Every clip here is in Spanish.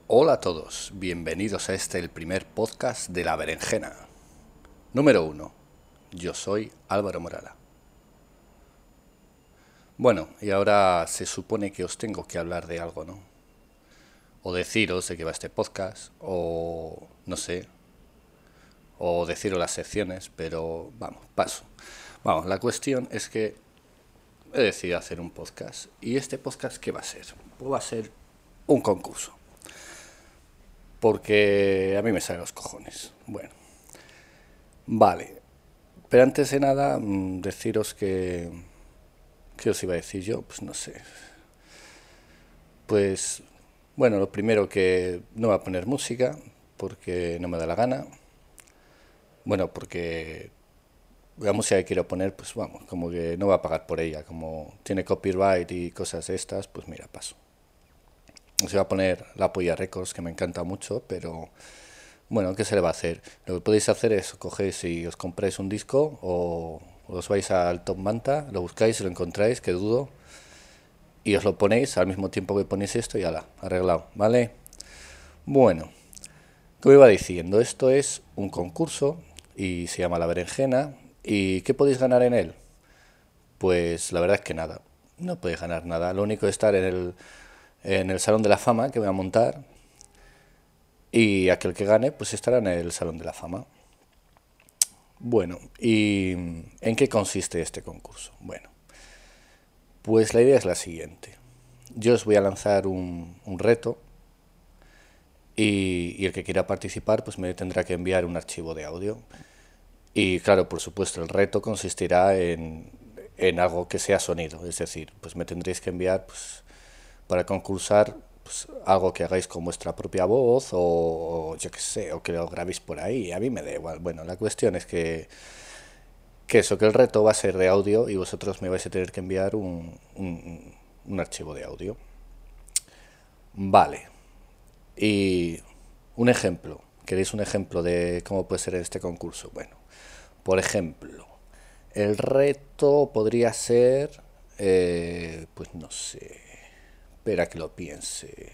Hola a todos, bienvenidos a el primer podcast de La Berenjena. Número 1. Yo soy Álvaro Morala. Bueno, y ahora se supone que os tengo que hablar de algo, ¿no? O deciros de qué va este podcast, o no sé, o deciros las secciones, pero vamos, paso. Vamos, la cuestión es que he decidido hacer un podcast. ¿Y este podcast qué va a ser? Pues va a ser un concurso. Porque a mí me salen los cojones. Bueno, vale. Pero antes de nada, deciros que... ¿Qué os iba a decir yo? Pues no sé. Pues, bueno, lo primero que no va a poner música, porque no me da la gana. Bueno, porque la música que quiero poner, pues vamos, como que no va a pagar por ella. Como tiene copyright y cosas de estas, pues mira, paso. Se va a poner La Polla Records, que me encanta mucho, pero bueno, ¿qué se le va a hacer? Lo que podéis hacer es cogéis y os compráis un disco o os vais al Top Manta, lo buscáis y lo encontráis, que dudo, y os lo ponéis al mismo tiempo que ponéis esto y ala, arreglado, ¿vale? Bueno, como iba diciendo, esto es un concurso y se llama La Berenjena. ¿Y qué podéis ganar en él? Pues la verdad es que nada, no podéis ganar nada. Lo único es estar en el Salón de la Fama que voy a montar y aquel que gane pues estará en el Salón de la Fama. Bueno, ¿y en qué consiste este concurso? Bueno, pues la idea es la siguiente. Yo os voy a lanzar un reto y el que quiera participar pues me tendrá que enviar un archivo de audio. Y claro, por supuesto, el reto consistirá en algo que sea sonido. Es decir, pues me tendréis que enviar pues, para concursar pues, algo que hagáis con vuestra propia voz o yo qué sé, o que lo grabéis por ahí. A mí me da igual. Bueno, la cuestión es que eso, que el reto va a ser de audio y vosotros me vais a tener que enviar un archivo de audio. Vale. Y un ejemplo. ¿Queréis un ejemplo de cómo puede ser este concurso? Bueno, por ejemplo, el reto podría ser, pues no sé, espera que lo piense.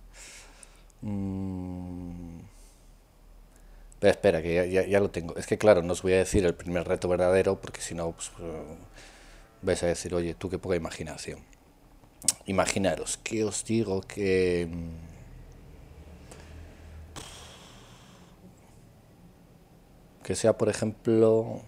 Mm, espera, que ya lo tengo. Es que claro, no os voy a decir el primer reto verdadero porque si no, pues, vais a decir, oye, tú qué poca imaginación. Imaginaros que os digo que sea, por ejemplo,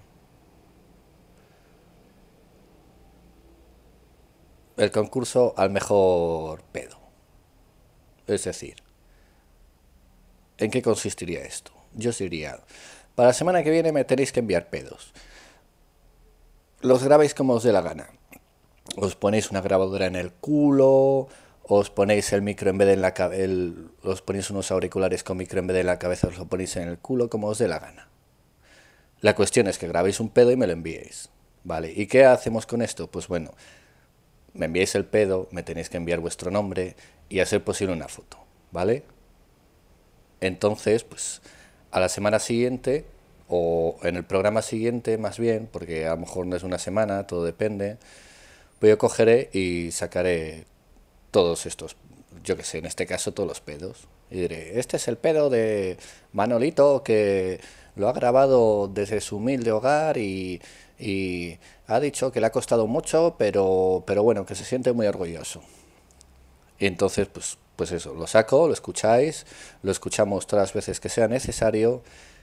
el concurso al mejor pedo. Es decir, ¿en qué consistiría esto? Yo os diría, para la semana que viene me tenéis que enviar pedos. Los grabáis como os dé la gana. Os ponéis una grabadora en el culo, os ponéis el micro en vez de en la cabeza, os ponéis unos auriculares con micro en vez de en la cabeza, os lo ponéis en el culo, como os dé la gana. La cuestión es que grabéis un pedo y me lo enviéis. ¿Vale? ¿Y qué hacemos con esto? Pues bueno, me enviáis el pedo, me tenéis que enviar vuestro nombre y a ser posible una foto. ¿Vale? Entonces, pues a la semana siguiente, o en el programa siguiente más bien, porque a lo mejor no es una semana, todo depende, pues yo cogeré y sacaré todos estos, yo que sé, en este caso todos los pedos. Y diré, este es el pedo de Manolito que lo ha grabado desde su humilde hogar y ha dicho que le ha costado mucho, pero bueno, que se siente muy orgulloso. Y entonces, pues eso, lo saco, lo escucháis, lo escuchamos todas las veces que sea necesario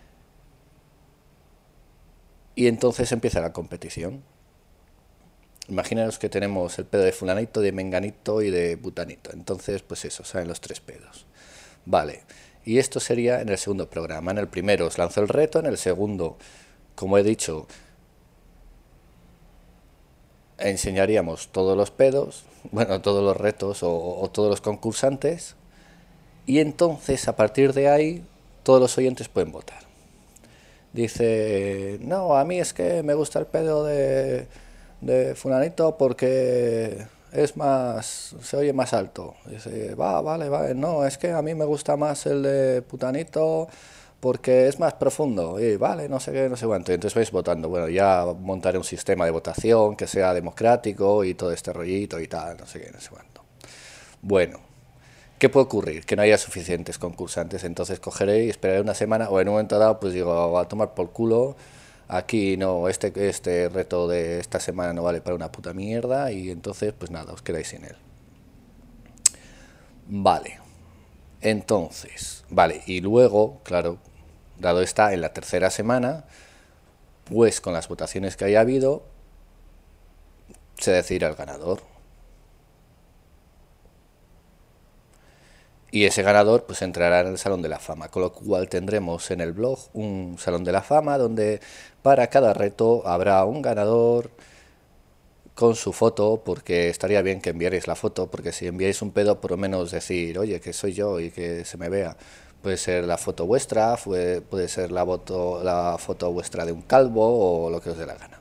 y entonces empieza la competición. Imaginaos que tenemos el pedo de fulanito, de menganito y de butanito. Entonces, pues eso, salen los tres pedos. Vale, y esto sería en el segundo programa. En el primero os lanzo el reto, en el segundo, como he dicho, enseñaríamos todos los pedos, bueno, todos los retos o todos los concursantes. Y entonces, a partir de ahí, todos los oyentes pueden votar. Dice, no, a mí es que me gusta el pedo de fulanito porque es más, se oye más alto. Dice, vale, vale, no, es que a mí me gusta más el de putanito porque es más profundo. Y vale, no sé qué, no sé cuánto. Y entonces vais votando. Bueno, ya montaré un sistema de votación que sea democrático y todo este rollito y tal, no sé qué, no sé cuánto. Bueno, ¿Qué puede ocurrir? Que no haya suficientes concursantes, entonces cogeré y esperaré una semana o en un momento dado pues digo, a tomar por culo, aquí no, este reto de esta semana no vale para una puta mierda y entonces pues nada, os quedáis sin él. Vale, entonces, vale, y luego, claro, dado está en la tercera semana, pues con las votaciones que haya habido, se decidirá el ganador. Y ese ganador pues entrará en el Salón de la Fama, con lo cual tendremos en el blog un Salón de la Fama donde para cada reto habrá un ganador con su foto, porque estaría bien que enviarais la foto, porque si enviáis un pedo por lo menos decir, oye, que soy yo y que se me vea. Puede ser la foto vuestra, puede ser la foto vuestra de un calvo o lo que os dé la gana.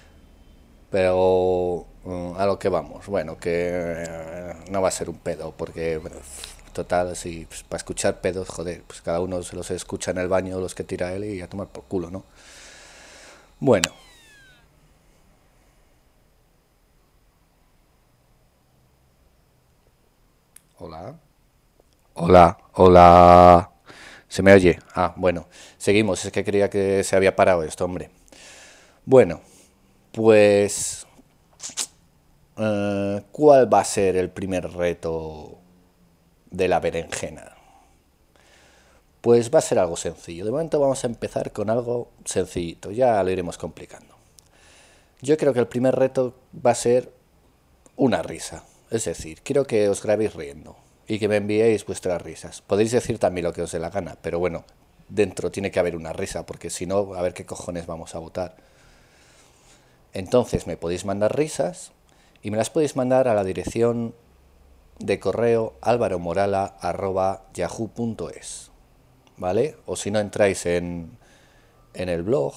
Pero a lo que vamos, bueno, que no va a ser un pedo, porque, bueno, total, si pues, para escuchar pedos, joder, pues cada uno se los escucha en el baño, los que tira él y a tomar por culo, ¿no? Bueno, hola. Hola, hola. ¿Se me oye? Ah, bueno, seguimos, es que creía que se había parado esto, hombre. Bueno, pues, ¿cuál va a ser el primer reto de la berenjena? Pues va a ser algo sencillo. De momento vamos a empezar con algo sencillito, ya lo iremos complicando. Yo creo que el primer reto va a ser una risa. Es decir, quiero que os grabéis riendo y que me enviéis vuestras risas. Podéis decir también lo que os dé la gana, pero bueno, dentro tiene que haber una risa, porque si no, a ver qué cojones vamos a votar. Entonces me podéis mandar risas y me las podéis mandar a la dirección de correo alvaromorala@yahoo.es, ¿vale? O si no entráis en el blog,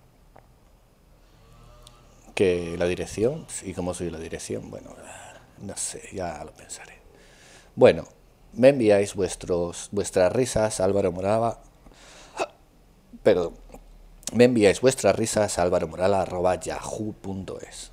que la dirección, ¿y cómo soy la dirección? Bueno, no sé, ya lo pensaré. Bueno, me enviáis vuestras risas, Álvaro Morala, perdón, me enviáis vuestras risas a alvaromorala@yahoo.es.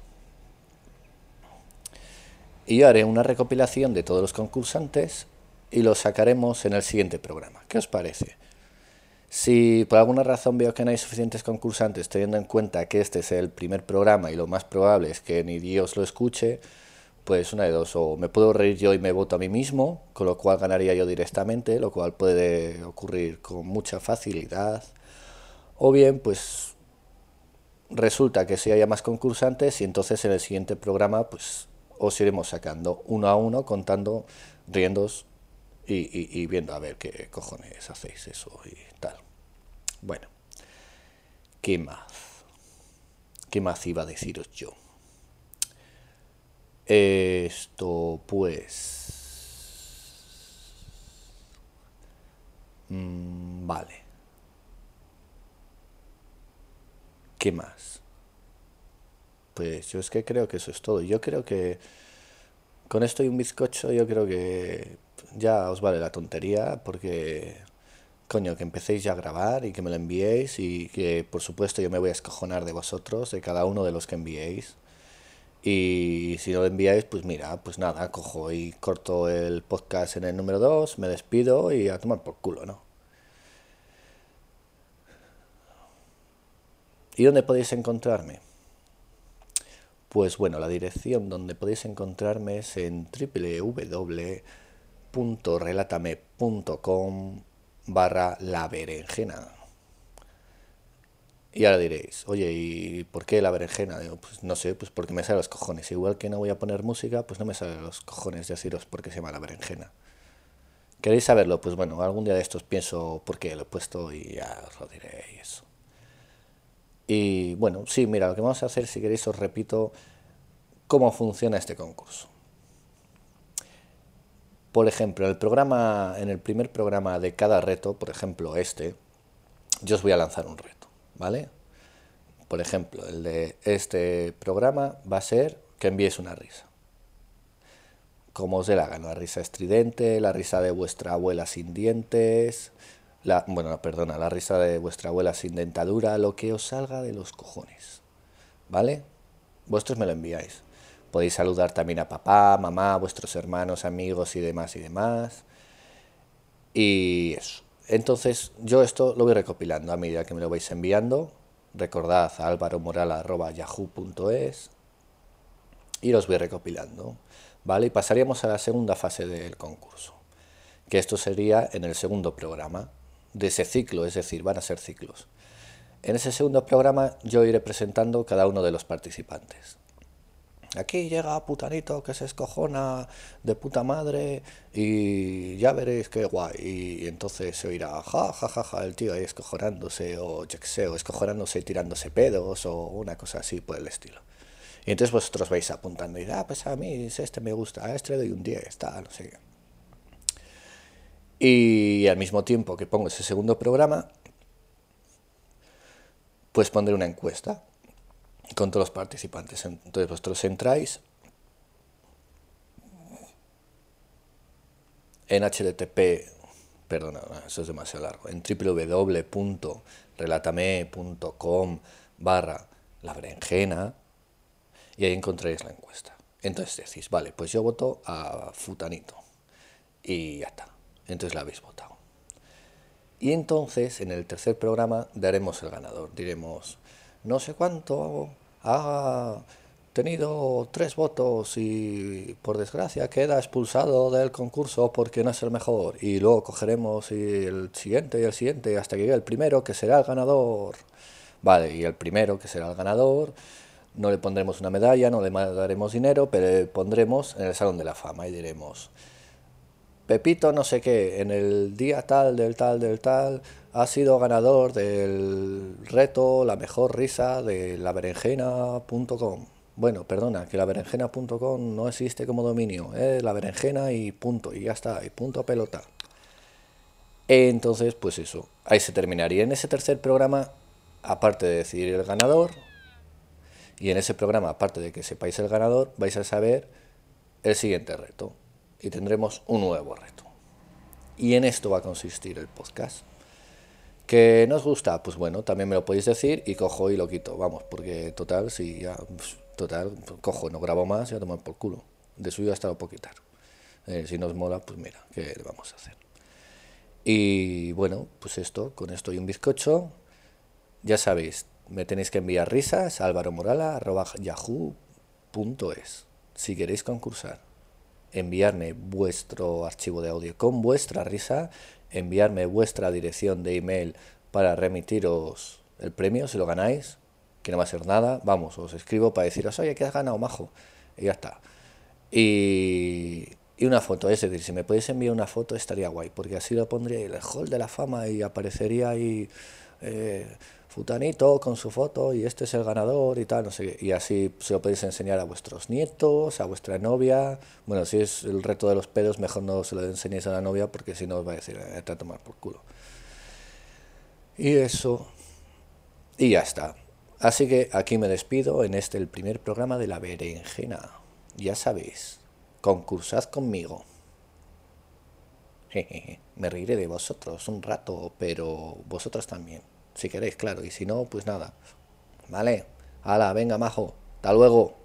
Y yo haré una recopilación de todos los concursantes y los sacaremos en el siguiente programa. ¿Qué os parece? Si por alguna razón veo que no hay suficientes concursantes, teniendo en cuenta que este es el primer programa y lo más probable es que ni Dios lo escuche, pues una de dos, o me puedo reír yo y me voto a mí mismo, con lo cual ganaría yo directamente, lo cual puede ocurrir con mucha facilidad, o bien pues resulta que si haya más concursantes y entonces en el siguiente programa pues os iremos sacando uno a uno, contando, riendos y viendo a ver qué cojones hacéis eso y tal. Bueno, ¿qué más? ¿Qué más iba a deciros yo? Esto pues... vale. ¿Qué más? Pues yo es que creo que eso es todo. Yo creo que con esto y un bizcocho yo creo que ya os vale la tontería porque, coño, que empecéis ya a grabar y que me lo enviéis y que por supuesto yo me voy a escojonar de vosotros, de cada uno de los que enviéis. Y si no lo enviáis, pues mira, pues nada, cojo y corto el podcast en el número 2, me despido y a tomar por culo, ¿no? ¿Y dónde podéis encontrarme? Pues bueno, la dirección donde podéis encontrarme es en www.relatame.com/la berenjena. Y ahora diréis, oye, ¿y por qué la berenjena? Digo, pues no sé, pues porque me sale los cojones. Igual que no voy a poner música, pues no me sale los cojones deciros por qué se llama la berenjena. ¿Queréis saberlo? Pues bueno, algún día de estos pienso por qué lo he puesto y ya os lo diré y eso. Y bueno, sí, mira, lo que vamos a hacer, si queréis, os repito cómo funciona este concurso. Por ejemplo, en el primer programa de cada reto, por ejemplo este, yo os voy a lanzar un reto, ¿vale? Por ejemplo, el de este programa va a ser que enviéis una risa. Como os dé la gana, la risa estridente, la risa de vuestra abuela sin dientes, bueno, no, perdona, la risa de vuestra abuela sin dentadura, lo que os salga de los cojones, ¿vale? Vosotros me lo enviáis. Podéis saludar también a papá, mamá, vuestros hermanos, amigos y demás y demás. Y eso. Entonces yo esto lo voy recopilando a medida que me lo vais enviando. Recordad a alvaromoral@yahoo.es y los voy recopilando. ¿Vale? Y pasaríamos a la segunda fase del concurso, que esto sería en el segundo programa de ese ciclo, es decir, van a ser ciclos. En ese segundo programa yo iré presentando cada uno de los participantes. Aquí llega Putanito que se escojona de puta madre y ya veréis qué guay. Y entonces se oirá ja, ja, ja, ja, el tío ahí escojonándose o yo qué sé, o escojonándose y tirándose pedos o una cosa así por el estilo. Y entonces vosotros vais apuntando y pues a mí este me gusta, a este le doy un 10, tal, no sé qué. Y al mismo tiempo que pongo ese segundo programa, pues pondré una encuesta con todos los participantes. Entonces vosotros entráis en http, perdona, eso es demasiado largo, en www.relatame.com/la berenjena y ahí encontraréis la encuesta. Entonces decís, vale, pues yo voto a Futanito y ya está. Entonces la habéis votado. Y entonces en el tercer programa daremos el ganador. Diremos, no sé cuánto ha tenido 3 votos y por desgracia queda expulsado del concurso porque no es el mejor. Y luego cogeremos el siguiente hasta que llegue el primero que será el ganador. Vale, y el primero que será el ganador no le pondremos una medalla, no le daremos dinero, pero le pondremos en el Salón de la Fama y diremos, Pepito no sé qué, en el día tal, del tal, ha sido ganador del reto La Mejor Risa de laberenjena.com. Bueno, perdona, que laberenjena.com no existe como dominio, la berenjena y punto, y ya está, y punto pelota. Entonces, pues eso, ahí se terminaría. En ese tercer programa, aparte de decidir el ganador, y en ese programa, aparte de que sepáis el ganador, vais a saber el siguiente reto. Y tendremos un nuevo reto. Y en esto va a consistir el podcast. ¿Que no os gusta? Pues bueno, también me lo podéis decir y cojo y lo quito. Vamos, porque total, si ya, total, cojo, no grabo más y a tomar por culo. De suyo hasta lo puedo quitar. Si nos mola, pues mira, ¿qué le vamos a hacer? Y bueno, pues esto, con esto y un bizcocho, ya sabéis, me tenéis que enviar risas a alvaromorala@yahoo.es si queréis concursar. Enviarme vuestro archivo de audio con vuestra risa, enviarme vuestra dirección de email para remitiros el premio si lo ganáis, que no va a ser nada, vamos, os escribo para deciros, oye, que has ganado, majo, y ya está. Y una foto, es decir, si me podéis enviar una foto estaría guay, porque así lo pondría en el hall de la fama y aparecería ahí Futanito con su foto y este es el ganador y tal, no sé qué. Y así se lo podéis enseñar a vuestros nietos, a vuestra novia. Bueno, si es el reto de los pedos, mejor no se lo enseñéis a la novia porque si no os va a decir, te a tomar por culo. Y eso, y ya está. Así que aquí me despido en el primer programa de La Berenjena. Ya sabéis, concursad conmigo. Jejeje, me reiré de vosotros un rato, pero vosotros también. Si queréis, claro, y si no, pues nada. Vale, hala, venga, majo, hasta luego.